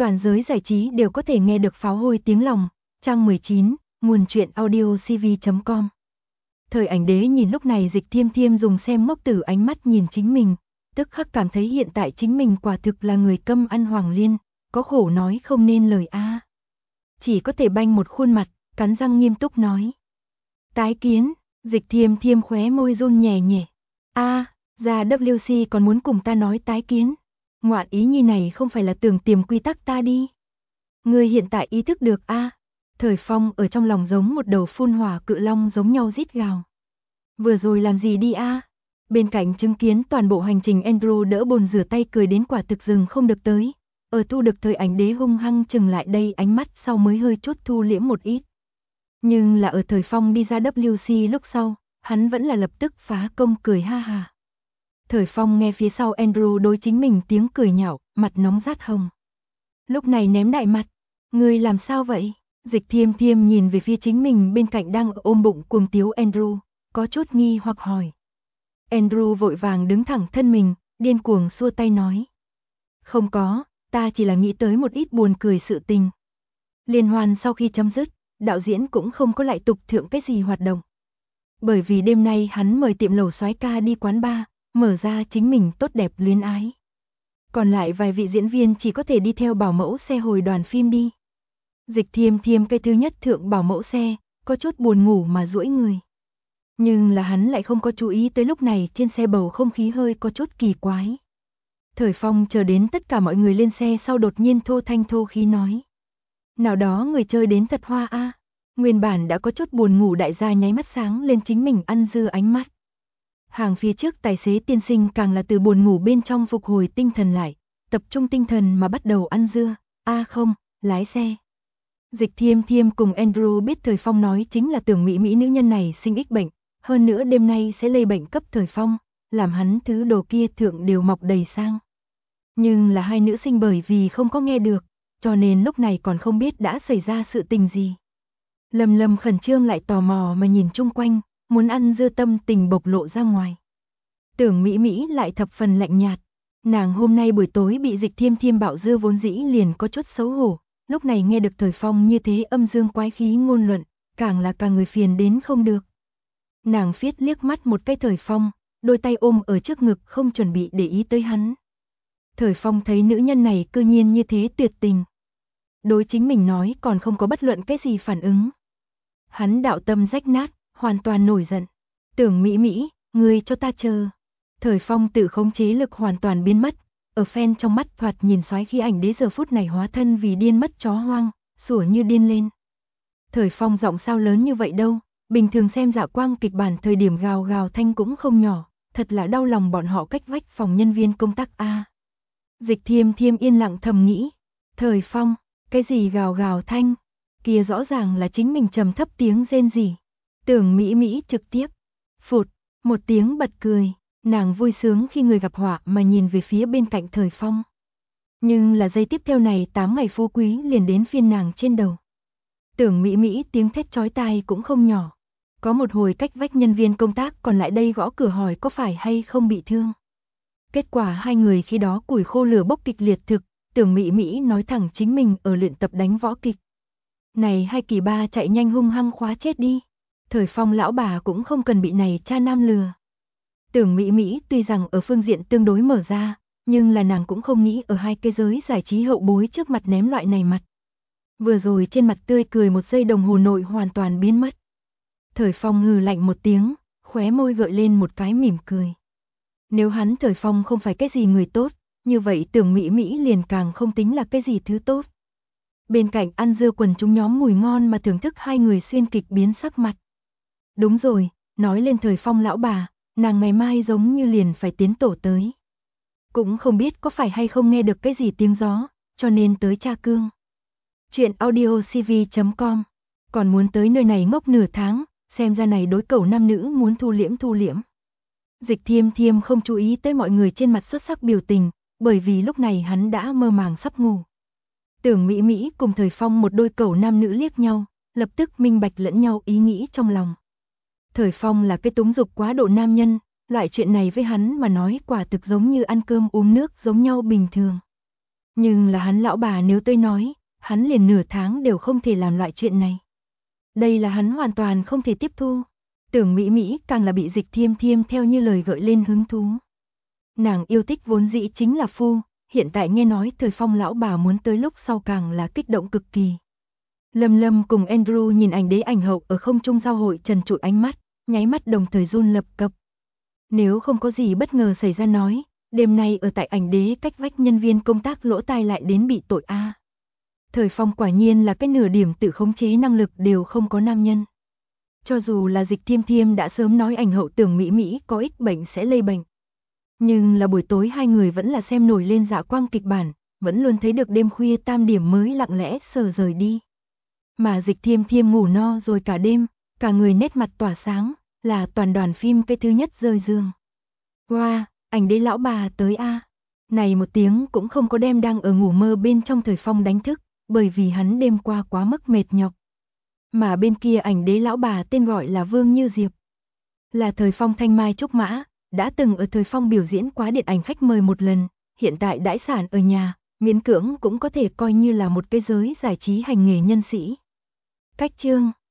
toàn giới giải trí đều có thể nghe được pháo hôi tiếng lòng. Trang 19, nguồn truyện audiocv.com. Thời Ảnh Đế nhìn lúc này Dịch Thiêm Thiêm dùng xem ngốc tử ánh mắt nhìn chính mình, tức khắc cảm thấy hiện tại chính mình quả thực là người câm ăn hoàng liên, có khổ nói không nên lời a. Chỉ có thể banh một khuôn mặt, cắn răng nghiêm túc nói. Tái kiến. Dịch Thiêm Thiêm khóe môi run nhẹ nhẹ. Ra WC còn muốn cùng ta nói tái kiến. Ngoạn ý nhi này không phải là tưởng tiềm quy tắc ta đi. Ngươi hiện tại ý thức được Thời Phong ở trong lòng giống một đầu phun hỏa cự long giống nhau rít gào. Vừa rồi làm gì đi Bên cạnh chứng kiến toàn bộ hành trình Andrew đỡ bồn rửa tay cười đến quả thực dừng không được tới. Ở thu được Thời Ảnh Đế hung hăng chừng lại đây ánh mắt sau mới hơi chút thu liễm một ít. Nhưng là ở Thời Phong đi ra WC lúc sau, hắn vẫn là lập tức phá công cười ha ha. Thời Phong nghe phía sau Andrew đối chính mình tiếng cười nhạo, mặt nóng rát hồng. Lúc này ném đại mặt, ngươi làm sao vậy? Dịch Thiêm Thiêm nhìn về phía chính mình bên cạnh đang ôm bụng cuồng tiếu Andrew, có chút nghi hoặc hỏi. Andrew vội vàng đứng thẳng thân mình, điên cuồng xua tay nói. Không có, ta chỉ là nghĩ tới một ít buồn cười sự tình. Liên hoan sau khi chấm dứt, đạo diễn cũng không có lại tục thượng cái gì hoạt động. Bởi vì đêm nay hắn mời tiệm lẩu soái ca đi quán bar, mở ra chính mình tốt đẹp luyến ái. Còn lại vài vị diễn viên chỉ có thể đi theo bảo mẫu xe hồi đoàn phim đi. Dịch Thiêm Thiêm cái thứ nhất thượng bảo mẫu xe, có chút buồn ngủ mà duỗi người. Nhưng là hắn lại không có chú ý tới lúc này trên xe bầu không khí hơi có chút kỳ quái. Thời Phong chờ đến tất cả mọi người lên xe sau đột nhiên thô thanh thô khí nói. Nào đó người chơi đến thật hoa Nguyên bản đã có chút buồn ngủ đại gia nháy mắt sáng lên chính mình ăn dưa ánh mắt. Hàng phía trước tài xế tiên sinh càng là từ buồn ngủ bên trong phục hồi tinh thần lại, tập trung tinh thần mà bắt đầu ăn dưa, không, lái xe. Dịch Thiêm Thiêm cùng Andrew biết Thời Phong nói chính là tưởng mỹ nữ nhân này sinh ích bệnh, hơn nữa đêm nay sẽ lây bệnh cấp Thời Phong, làm hắn thứ đồ kia thượng đều mọc đầy sang. Nhưng là hai nữ sinh bởi vì không có nghe được, cho nên lúc này còn không biết đã xảy ra sự tình gì. Lâm khẩn trương lại tò mò mà nhìn chung quanh, muốn ăn dưa tâm tình bộc lộ ra ngoài. Tưởng Mỹ lại thập phần lạnh nhạt, nàng hôm nay buổi tối bị Dịch Thiêm Thiêm bạo dưa vốn dĩ liền có chút xấu hổ, lúc này nghe được Thời Phong như thế âm dương quái khí ngôn luận, càng là cả người phiền đến không được. Nàng phiết liếc mắt một cái Thời Phong, đôi tay ôm ở trước ngực không chuẩn bị để ý tới hắn. Thời Phong thấy nữ nhân này cư nhiên như thế tuyệt tình. Đối chính mình nói còn không có bất luận cái gì phản ứng. Hắn đạo tâm rách nát, hoàn toàn nổi giận. Tưởng Mỹ, ngươi cho ta chờ. Thời Phong tự khống chế lực hoàn toàn biến mất. Ở fan trong mắt thoạt nhìn soái khí Ảnh Đế giờ phút này hóa thân vì điên mất chó hoang, sủa như điên lên. Thời Phong giọng sao lớn như vậy đâu, bình thường xem Dạ Quang kịch bản thời điểm gào gào thanh cũng không nhỏ, thật là đau lòng bọn họ cách vách phòng nhân viên công tác Dịch Thiêm Thiêm yên lặng thầm nghĩ, Thời Phong, cái gì gào gào thanh, kia rõ ràng là chính mình trầm thấp tiếng rên rỉ. Tưởng Mỹ trực tiếp, phụt, một tiếng bật cười, nàng vui sướng khi người gặp họa mà nhìn về phía bên cạnh Thời Phong. Nhưng là giây tiếp theo này 8 ngày phú quý liền đến phiên nàng trên đầu. Tưởng Mỹ tiếng thét chói tai cũng không nhỏ. Có một hồi cách vách nhân viên công tác còn lại đây gõ cửa hỏi có phải hay không bị thương. Kết quả hai người khi đó củi khô lửa bốc kịch liệt thực, Tưởng Mỹ nói thẳng chính mình ở luyện tập đánh võ kịch. Này hai kỳ ba chạy nhanh hung hăng khóa chết đi. Thời Phong lão bà cũng không cần bị này cha nam lừa. Tưởng Mỹ tuy rằng ở phương diện tương đối mở ra, nhưng là nàng cũng không nghĩ ở hai cái giới giải trí hậu bối trước mặt ném loại này mặt. Vừa rồi trên mặt tươi cười một giây đồng hồ nội hoàn toàn biến mất. Thời Phong hừ lạnh một tiếng, khóe môi gợi lên một cái mỉm cười. Nếu hắn Thời Phong không phải cái gì người tốt, như vậy Tưởng Mỹ liền càng không tính là cái gì thứ tốt. Bên cạnh ăn dưa quần chúng nhóm mùi ngon mà thưởng thức hai người xuyên kịch biến sắc mặt. Đúng rồi, nói lên Thời Phong lão bà, nàng ngày mai giống như liền phải tiến tổ tới. Cũng không biết có phải hay không nghe được cái gì tiếng gió, cho nên tới tra cương. Chuyện audiocv.com. Còn muốn tới nơi này ngốc nửa tháng, xem ra này đối cẩu nam nữ muốn thu liễm. Dịch Thiêm Thiêm không chú ý tới mọi người trên mặt xuất sắc biểu tình, bởi vì lúc này hắn đã mơ màng sắp ngủ. Tưởng Mỹ cùng Thời Phong một đôi cẩu nam nữ liếc nhau, lập tức minh bạch lẫn nhau ý nghĩ trong lòng. Thời Phong là cái túng dục quá độ nam nhân, loại chuyện này với hắn mà nói quả thực giống như ăn cơm uống nước giống nhau bình thường. Nhưng là hắn lão bà nếu tôi nói, hắn liền nửa tháng đều không thể làm loại chuyện này. Đây là hắn hoàn toàn không thể tiếp thu. Tưởng Mỹ Mỹ càng là bị Dịch Thiêm Thiêm theo như lời gợi lên hứng thú. Nàng yêu thích vốn dĩ chính là phu, hiện tại nghe nói Thời Phong lão bà muốn tới lúc sau càng là kích động cực kỳ. Lâm Lâm cùng Andrew nhìn ảnh đế ảnh hậu ở không trung giao hội trần trụi ánh mắt, nháy mắt đồng thời run lập cập. Nếu không có gì bất ngờ xảy ra nói, đêm nay ở tại ảnh đế cách vách nhân viên công tác lỗ tai lại đến bị tội a. Thời Phong quả nhiên là cái nửa điểm tự khống chế năng lực đều không có nam nhân. Cho dù là Dịch Thiêm Thiêm đã sớm nói ảnh hậu Tưởng Mỹ Mỹ có ích bệnh sẽ lây bệnh. Nhưng là buổi tối hai người vẫn là xem nổi lên dạ quang kịch bản, vẫn luôn thấy được đêm khuya tam điểm mới lặng lẽ sờ rời đi. Mà Dịch Thiêm Thiêm ngủ no rồi cả đêm, cả người nét mặt tỏa sáng, là toàn đoàn phim cái thứ nhất rơi giường. Wow, ảnh đế lão bà tới a. Này một tiếng cũng không có đem đang ở ngủ mơ bên trong Thời Phong đánh thức, bởi vì hắn đêm qua quá mức mệt nhọc. Mà bên kia ảnh đế lão bà tên gọi là Vương Như Diệp. Là Thời Phong thanh mai trúc mã, đã từng ở Thời Phong biểu diễn quá điện ảnh khách mời một lần, hiện tại đãi sản ở nhà, miễn cưỡng cũng có thể coi như là một cái giới giải trí hành nghề nhân sĩ. Cách chương